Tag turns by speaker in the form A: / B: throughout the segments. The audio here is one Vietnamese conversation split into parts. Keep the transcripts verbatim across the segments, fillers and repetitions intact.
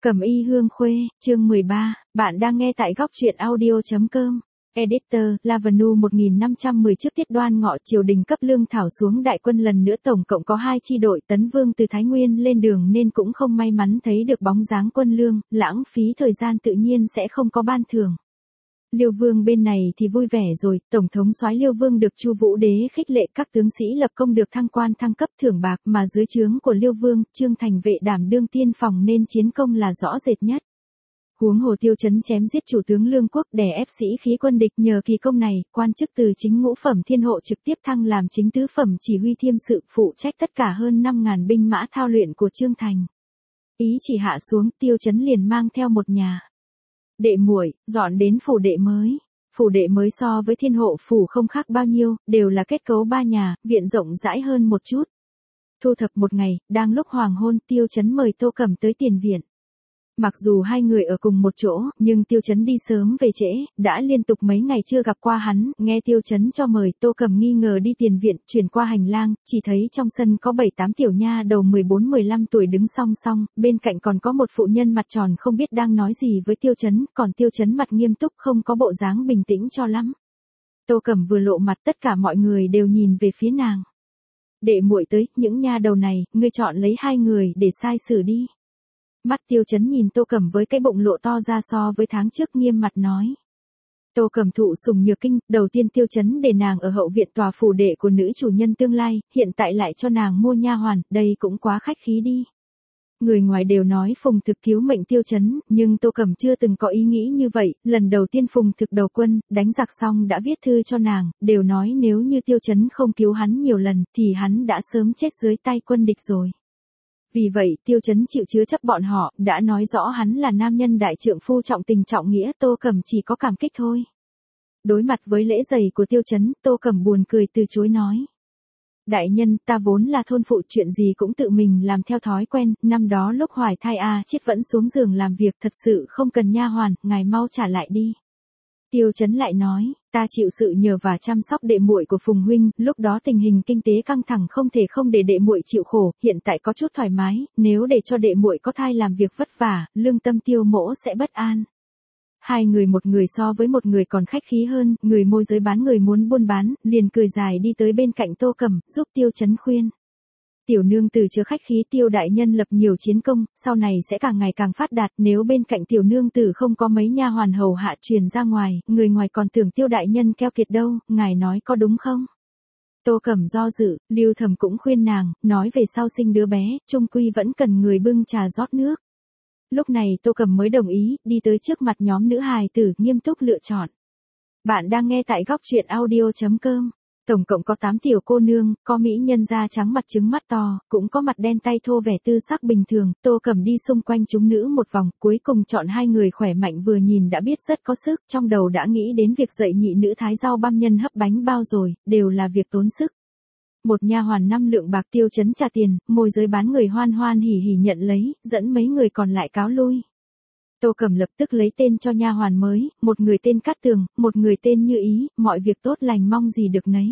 A: Cẩm y hương khuê, chương mười ba, bạn đang nghe tại góc truyện audio.com. Editor, Lavenu một nghìn năm trăm mười trước Tiết Đoan Ngọ, triều đình cấp lương thảo xuống đại quân lần nữa, tổng cộng có hai chi đội tấn vương từ Thái Nguyên lên đường nên cũng không may mắn thấy được bóng dáng quân lương, lãng phí thời gian tự nhiên sẽ không có ban thưởng. Liêu Vương bên này thì vui vẻ rồi, tổng thống soái Liêu Vương được Chu Vũ Đế khích lệ, các tướng sĩ lập công được thăng quan thăng cấp thưởng bạc, mà dưới trướng của Liêu Vương, Trương Thành Vệ đảm đương tiên phòng nên chiến công là rõ rệt nhất. Huống hồ Tiêu Chấn chém giết chủ tướng Lương Quốc, đè ép sĩ khí quân địch, nhờ kỳ công này, quan chức từ chính ngũ phẩm thiên hộ trực tiếp thăng làm chính tứ phẩm chỉ huy thiêm sự, phụ trách tất cả hơn năm ngàn binh mã thao luyện của Trương Thành. Ý chỉ hạ xuống, Tiêu Chấn liền mang theo một nhà đệ muội dọn đến phủ đệ mới. Phủ đệ mới so với thiên hộ phủ không khác bao nhiêu, đều là kết cấu ba nhà, viện rộng rãi hơn một chút. Thu thập một ngày, đang lúc hoàng hôn, Tiêu Chấn mời Tô Cẩm tới tiền viện. Mặc dù hai người ở cùng một chỗ, nhưng Tiêu Chấn đi sớm về trễ, đã liên tục mấy ngày chưa gặp qua hắn, nghe Tiêu Chấn cho mời, Tô Cẩm nghi ngờ đi tiền viện, chuyển qua hành lang, chỉ thấy trong sân có bảy tám tiểu nha đầu mười bốn mười lăm tuổi đứng song song, bên cạnh còn có một phụ nhân mặt tròn không biết đang nói gì với Tiêu Chấn, còn Tiêu Chấn mặt nghiêm túc không có bộ dáng bình tĩnh cho lắm. Tô Cẩm vừa lộ mặt, tất cả mọi người đều nhìn về phía nàng. Đệ muội tới, những nha đầu này, ngươi chọn lấy hai người để sai xử đi. Mắt Tiêu Chấn nhìn Tô Cẩm với cái bụng lộ to ra so với tháng trước, nghiêm mặt nói. Tô Cẩm thụ sủng nhược kinh, đầu tiên Tiêu Chấn để nàng ở hậu viện tòa phủ đệ của nữ chủ nhân tương lai, hiện tại lại cho nàng mua nha hoàn, đây cũng quá khách khí đi. Người ngoài đều nói Phùng Thực cứu mệnh Tiêu Chấn, nhưng Tô Cẩm chưa từng có ý nghĩ như vậy, lần đầu tiên Phùng Thực đầu quân, đánh giặc xong đã viết thư cho nàng, đều nói nếu như Tiêu Chấn không cứu hắn nhiều lần, thì hắn đã sớm chết dưới tay quân địch rồi. Vì vậy, Tiêu Chấn chịu chứa chấp bọn họ, đã nói rõ hắn là nam nhân đại trượng phu trọng tình trọng nghĩa, Tô Cẩm chỉ có cảm kích thôi. Đối mặt với lễ giày của Tiêu Chấn, Tô Cẩm buồn cười từ chối nói. Đại nhân, ta vốn là thôn phụ, chuyện gì cũng tự mình làm theo thói quen, năm đó lúc hoài thai A Chiết vẫn xuống giường làm việc, thật sự không cần nha hoàn, ngài mau trả lại đi. Tiêu Chấn lại nói, ta chịu sự nhờ và chăm sóc đệ muội của Phùng huynh, lúc đó tình hình kinh tế căng thẳng không thể không để đệ muội chịu khổ, hiện tại có chút thoải mái, nếu để cho đệ muội có thai làm việc vất vả, lương tâm Tiêu mỗ sẽ bất an. Hai người một người so với một người còn khách khí hơn, người môi giới bán người muốn buôn bán, liền cười dài đi tới bên cạnh Tô Cẩm, giúp Tiêu Chấn khuyên. Tiểu nương tử chớ khách khí, Tiêu đại nhân lập nhiều chiến công, sau này sẽ càng ngày càng phát đạt, nếu bên cạnh tiểu nương tử không có mấy nha hoàn hầu hạ truyền ra ngoài, người ngoài còn tưởng Tiêu đại nhân keo kiệt đâu, ngài nói có đúng không? Tô Cẩm do dự, Lưu Thầm cũng khuyên nàng, nói về sau sinh đứa bé, chung quy vẫn cần người bưng trà rót nước. Lúc này Tô Cẩm mới đồng ý, đi tới trước mặt nhóm nữ hài tử, nghiêm túc lựa chọn. Bạn đang nghe tại góc truyện audio.com. Tổng cộng có tám tiểu cô nương, có mỹ nhân da trắng mặt trứng mắt to, cũng có mặt đen tay thô vẻ tư sắc bình thường. Tô Cẩm đi xung quanh chúng nữ một vòng, cuối cùng chọn hai người khỏe mạnh vừa nhìn đã biết rất có sức, trong đầu đã nghĩ đến việc dạy nhị nữ thái rau băm nhân hấp bánh bao rồi, đều là việc tốn sức. Một nha hoàn năm lượng bạc, Tiêu Chấn trả tiền, môi giới bán người hoan hoan hỉ hỉ nhận lấy, dẫn mấy người còn lại cáo lui. Tô Cẩm lập tức lấy tên cho nha hoàn mới, một người tên Cát Tường, một người tên Như Ý, mọi việc tốt lành mong gì được nấy.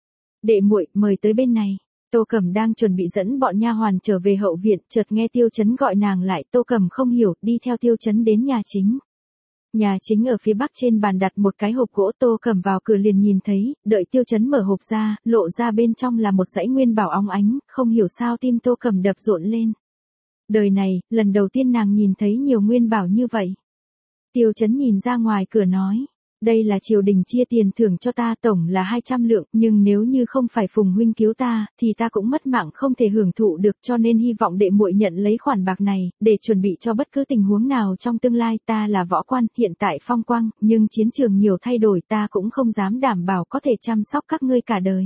A: Đệ muội, mời tới bên này. Tô Cẩm đang chuẩn bị dẫn bọn nha hoàn trở về hậu viện, chợt nghe Tiêu Chấn gọi nàng lại, Tô Cẩm không hiểu, đi theo Tiêu Chấn đến nhà chính. Nhà chính ở phía bắc, trên bàn đặt một cái hộp gỗ, Tô Cẩm vào cửa liền nhìn thấy, đợi Tiêu Chấn mở hộp ra, lộ ra bên trong là một dãy nguyên bảo óng ánh, không hiểu sao tim Tô Cẩm đập rộn lên. Đời này, lần đầu tiên nàng nhìn thấy nhiều nguyên bảo như vậy. Tiêu Chấn nhìn ra ngoài cửa nói, đây là triều đình chia tiền thưởng cho ta, tổng là hai trăm lượng, nhưng nếu như không phải Phùng huynh cứu ta, thì ta cũng mất mạng không thể hưởng thụ được, cho nên hy vọng đệ muội nhận lấy khoản bạc này, để chuẩn bị cho bất cứ tình huống nào trong tương lai. Ta là võ quan, hiện tại phong quang, nhưng chiến trường nhiều thay đổi, ta cũng không dám đảm bảo có thể chăm sóc các ngươi cả đời.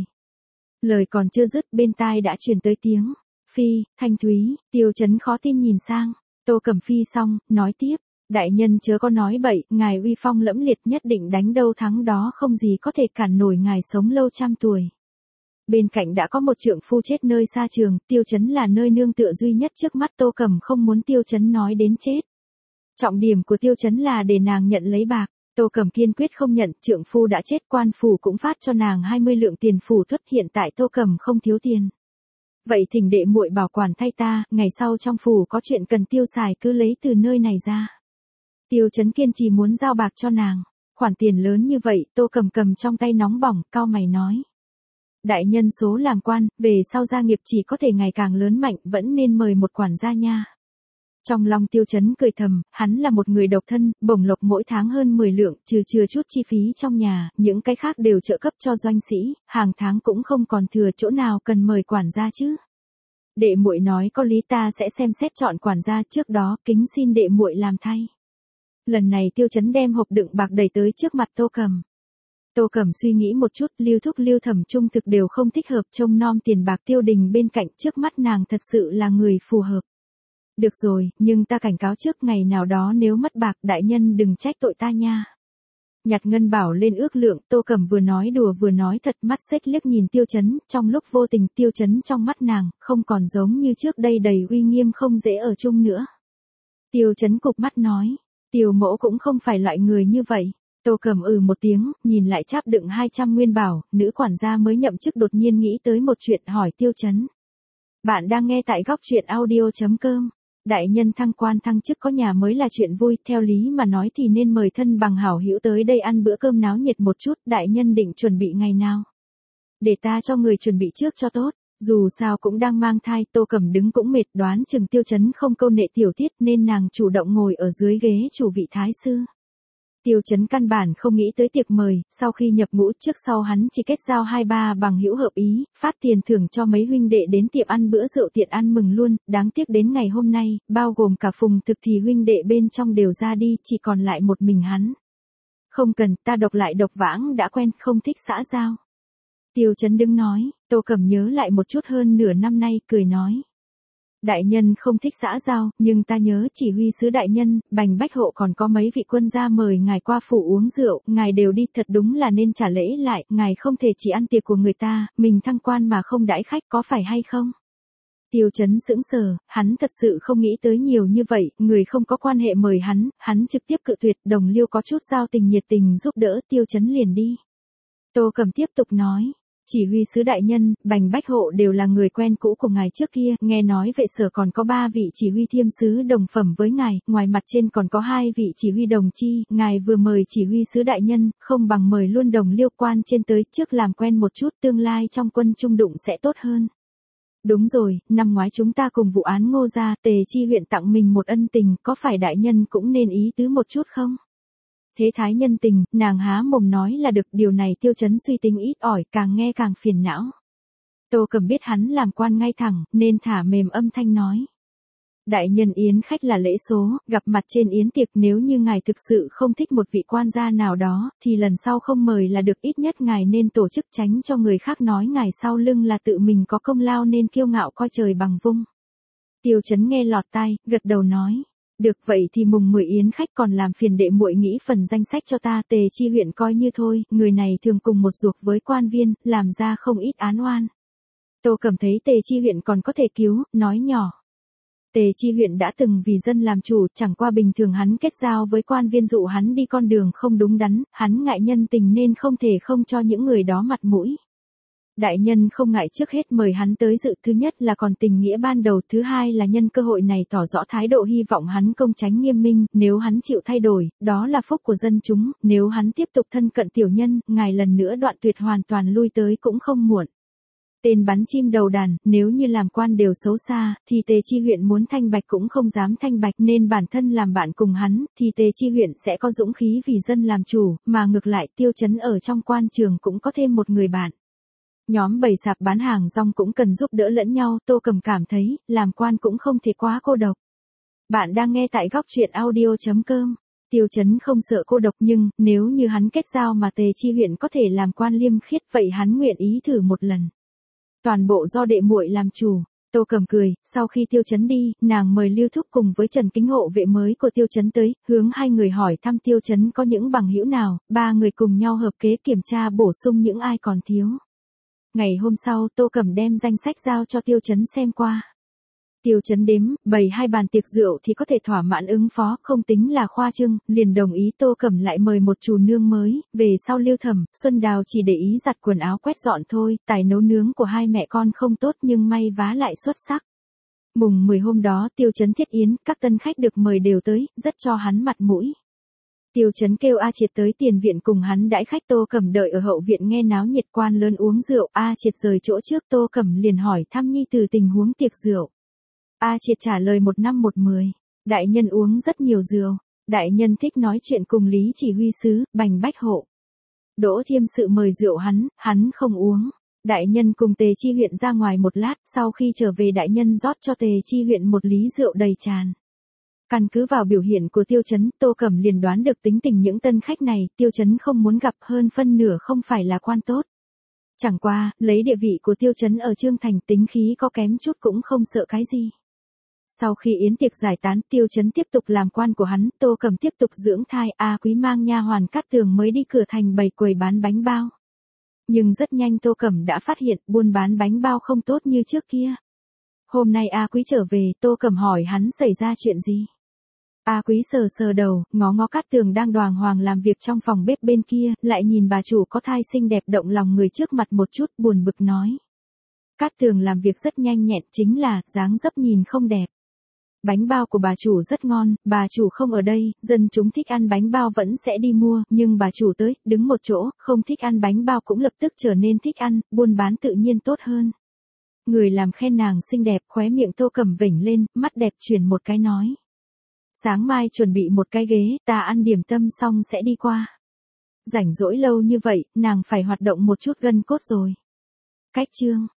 A: Lời còn chưa dứt, bên tai đã truyền tới tiếng Phi, Thanh Thúy. Tiêu Chấn khó tin nhìn sang, Tô Cẩm phi xong, nói tiếp, đại nhân chớ có nói bậy, ngài uy phong lẫm liệt, nhất định đánh đâu thắng đó, không gì có thể cản nổi ngài sống lâu trăm tuổi. Bên cạnh đã có một trượng phu chết nơi xa trường, Tiêu Chấn là nơi nương tựa duy nhất trước mắt, Tô Cẩm không muốn Tiêu Chấn nói đến chết. Trọng điểm của Tiêu Chấn là để nàng nhận lấy bạc. Tô Cẩm kiên quyết không nhận, trượng phu đã chết, quan phủ cũng phát cho nàng hai mươi lượng tiền phủ thuất, hiện tại Tô Cẩm không thiếu tiền. Vậy thỉnh đệ muội bảo quản thay ta, ngày sau trong phủ có chuyện cần tiêu xài cứ lấy từ nơi này ra. Tiêu Chấn kiên trì muốn giao bạc cho nàng. Khoản tiền lớn như vậy, Tô Cầm cầm trong tay nóng bỏng, cau mày nói. Đại nhân số làm quan, về sau gia nghiệp chỉ có thể ngày càng lớn mạnh, vẫn nên mời một quản gia nha. Trong lòng Tiêu Chấn cười thầm, hắn là một người độc thân, bổng lộc mỗi tháng hơn mười lượng, trừ chừa chút chi phí trong nhà, những cái khác đều trợ cấp cho doanh sĩ, hàng tháng cũng không còn thừa chỗ nào cần mời quản gia chứ. Đệ muội nói có lý, ta sẽ xem xét chọn quản gia, trước đó kính xin đệ muội làm thay. Lần này Tiêu Chấn đem hộp đựng bạc đẩy tới trước mặt Tô Cầm. Tô Cầm suy nghĩ một chút, Lưu Thúc Lưu Thẩm trung thực đều không thích hợp, trông nom tiền bạc Tiêu Đình bên cạnh, trước mắt nàng thật sự là người phù hợp. Được rồi, nhưng ta cảnh cáo trước, ngày nào đó nếu mất bạc, đại nhân đừng trách tội ta nha. Nhặt ngân bảo lên ước lượng, Tô Cầm vừa nói đùa vừa nói thật, mắt xếch liếc nhìn Tiêu Chấn, trong lúc vô tình Tiêu Chấn trong mắt nàng, không còn giống như trước đây đầy uy nghiêm, không dễ ở chung nữa. Tiêu Chấn cụp mắt nói, Tiêu mẫu cũng không phải loại người như vậy. Tô Cầm ừ một tiếng, nhìn lại cháp đựng hai trăm nguyên bảo, nữ quản gia mới nhậm chức đột nhiên nghĩ tới một chuyện, hỏi Tiêu Chấn. Bạn đang nghe tại góc truyện audio chấm com. Đại nhân thăng quan thăng chức có nhà mới là chuyện vui, theo lý mà nói thì nên mời thân bằng hảo hữu tới đây ăn bữa cơm náo nhiệt một chút, đại nhân định chuẩn bị ngày nào? Để ta cho người chuẩn bị trước cho tốt, dù sao cũng đang mang thai. Tô Cầm đứng cũng mệt, đoán chừng Tiêu Chấn không câu nệ tiểu tiết nên nàng chủ động ngồi ở dưới ghế chủ vị thái sư. Tiêu Chấn căn bản không nghĩ tới tiệc mời, sau khi nhập ngũ trước sau hắn chỉ kết giao hai ba bằng hữu hợp ý, phát tiền thưởng cho mấy huynh đệ đến tiệm ăn bữa rượu tiện ăn mừng luôn, đáng tiếc đến ngày hôm nay, bao gồm cả Phùng Thực thì huynh đệ bên trong đều ra đi, chỉ còn lại một mình hắn. Không cần, ta độc lại độc vãng đã quen, không thích xã giao. Tiêu Chấn đứng nói, Tô Cầm nhớ lại một chút hơn nửa năm nay, cười nói. Đại nhân không thích xã giao, nhưng ta nhớ chỉ huy sứ đại nhân, Bành Bách Hộ còn có mấy vị quân gia mời ngài qua phủ uống rượu, ngài đều đi, thật đúng là nên trả lễ lại, ngài không thể chỉ ăn tiệc của người ta, mình thăng quan mà không đãi khách, có phải hay không? Tiêu Chấn sững sờ, hắn thật sự không nghĩ tới nhiều như vậy, người không có quan hệ mời hắn, hắn trực tiếp cự tuyệt, đồng liêu có chút giao tình nhiệt tình giúp đỡ, Tiêu Chấn liền đi. Tô Cầm tiếp tục nói. Chỉ huy sứ đại nhân, Bành Bách Hộ đều là người quen cũ của ngài trước kia, nghe nói vệ sở còn có ba vị chỉ huy thiêm sứ đồng phẩm với ngài, ngoài mặt trên còn có hai vị chỉ huy đồng chi, ngài vừa mời chỉ huy sứ đại nhân, không bằng mời luôn đồng liêu quan trên tới, trước làm quen một chút, tương lai trong quân trung đụng sẽ tốt hơn. Đúng rồi, năm ngoái chúng ta cùng vụ án Ngô gia, Tề Chi huyện tặng mình một ân tình, có phải đại nhân cũng nên ý tứ một chút không? Thế thái nhân tình, nàng há mồm nói là được, điều này Tiêu Chấn suy tính ít ỏi, càng nghe càng phiền não. Tô Cầm biết hắn làm quan ngay thẳng, nên thả mềm âm thanh nói. Đại nhân yến khách là lễ số, gặp mặt trên yến tiệc, nếu như ngài thực sự không thích một vị quan gia nào đó, thì lần sau không mời là được, ít nhất ngài nên tổ chức, tránh cho người khác nói ngài sau lưng là tự mình có công lao nên kiêu ngạo coi trời bằng vung. Tiêu Chấn nghe lọt tai, gật đầu nói. Được, vậy thì mùng mười yến khách, còn làm phiền đệ muội nghĩ phần danh sách cho ta. Tề Chi huyện coi như thôi, người này thường cùng một ruột với quan viên, làm ra không ít án oan. Tô Cầm thấy Tề Chi huyện còn có thể cứu, nói nhỏ. Tề Chi huyện đã từng vì dân làm chủ, chẳng qua bình thường hắn kết giao với quan viên dụ hắn đi con đường không đúng đắn, hắn ngại nhân tình nên không thể không cho những người đó mặt mũi. Đại nhân không ngại trước hết mời hắn tới dự, thứ nhất là còn tình nghĩa ban đầu, thứ hai là nhân cơ hội này tỏ rõ thái độ hy vọng hắn công chánh nghiêm minh, nếu hắn chịu thay đổi, đó là phúc của dân chúng, nếu hắn tiếp tục thân cận tiểu nhân, ngài lần nữa đoạn tuyệt hoàn toàn lui tới cũng không muộn. Tên bắn chim đầu đàn, nếu như làm quan đều xấu xa, thì Tề Chi huyện muốn thanh bạch cũng không dám thanh bạch, nên bản thân làm bạn cùng hắn, thì Tề Chi huyện sẽ có dũng khí vì dân làm chủ, mà ngược lại Tiêu Chấn ở trong quan trường cũng có thêm một người bạn. Nhóm bày sạp bán hàng rong cũng cần giúp đỡ lẫn nhau, Tô Cầm cảm thấy, làm quan cũng không thể quá cô độc. Bạn đang nghe tại góc truyện audio chấm com. Tiêu Chấn không sợ cô độc, nhưng, nếu như hắn kết giao mà Tề Chi huyện có thể làm quan liêm khiết, vậy hắn nguyện ý thử một lần. Toàn bộ do đệ muội làm chủ. Tô Cầm cười, sau khi Tiêu Chấn đi, nàng mời Lưu Thúc cùng với Trần Kính hộ vệ mới của Tiêu Chấn tới, hướng hai người hỏi thăm Tiêu Chấn có những bằng hữu nào, ba người cùng nhau hợp kế kiểm tra bổ sung những ai còn thiếu. Ngày hôm sau, Tô Cầm đem danh sách giao cho Tiêu Chấn xem qua. Tiêu Chấn đếm, bày hai bàn tiệc rượu thì có thể thỏa mãn ứng phó, không tính là khoa trương, liền đồng ý Tô Cẩm lại mời một chủ nương mới, về sau Lưu Thẩm, Xuân Đào chỉ để ý giặt quần áo quét dọn thôi, tài nấu nướng của hai mẹ con không tốt nhưng may vá lại xuất sắc. Mùng mười hôm đó Tiêu Chấn thiết yến, các tân khách được mời đều tới, rất cho hắn mặt mũi. Tiêu Chấn kêu A Triệt tới tiền viện cùng hắn đãi khách, Tô Cẩm đợi ở hậu viện nghe náo nhiệt, quan lớn uống rượu, A Triệt rời chỗ trước, Tô Cẩm liền hỏi thăm nhi từ tình huống tiệc rượu. A Triệt trả lời một năm một mười, đại nhân uống rất nhiều rượu, đại nhân thích nói chuyện cùng Lý Chỉ Huy sứ, Bành Bách Hộ. Đỗ Thiêm Sự mời rượu hắn, hắn không uống. Đại nhân cùng Tề Chi huyện ra ngoài một lát, sau khi trở về đại nhân rót cho Tề Chi huyện một lý rượu đầy tràn. Căn cứ vào biểu hiện của Tiêu Chấn, Tô Cẩm liền đoán được tính tình những tân khách này, Tiêu Chấn không muốn gặp, hơn phân nửa không phải là quan tốt. Chẳng qua, lấy địa vị của Tiêu Chấn ở Trương Thành, tính khí có kém chút cũng không sợ cái gì. Sau khi yến tiệc giải tán, Tiêu Chấn tiếp tục làm quan của hắn, Tô Cẩm tiếp tục dưỡng thai, A Quý mang nha hoàn Cát Tường mới đi cửa thành bày quầy bán bánh bao. Nhưng rất nhanh Tô Cẩm đã phát hiện buôn bán bánh bao không tốt như trước kia. Hôm nay A Quý trở về, Tô Cẩm hỏi hắn xảy ra chuyện gì. A Quý sờ sờ đầu, ngó ngó Cát Tường đang đoàng hoàng làm việc trong phòng bếp bên kia, lại nhìn bà chủ có thai xinh đẹp động lòng người trước mặt một chút, buồn bực nói. Cát Tường làm việc rất nhanh nhẹn, chính là dáng dấp nhìn không đẹp. Bánh bao của bà chủ rất ngon, bà chủ không ở đây, dân chúng thích ăn bánh bao vẫn sẽ đi mua, nhưng bà chủ tới, đứng một chỗ, không thích ăn bánh bao cũng lập tức trở nên thích ăn, buôn bán tự nhiên tốt hơn. Người làm khen nàng xinh đẹp, khóe miệng Tô Cẩm vểnh lên, mắt đẹp chuyển một cái nói. Sáng mai chuẩn bị một cái ghế, ta ăn điểm tâm xong sẽ đi qua. Rảnh rỗi lâu như vậy, nàng phải hoạt động một chút gân cốt rồi. Cách chương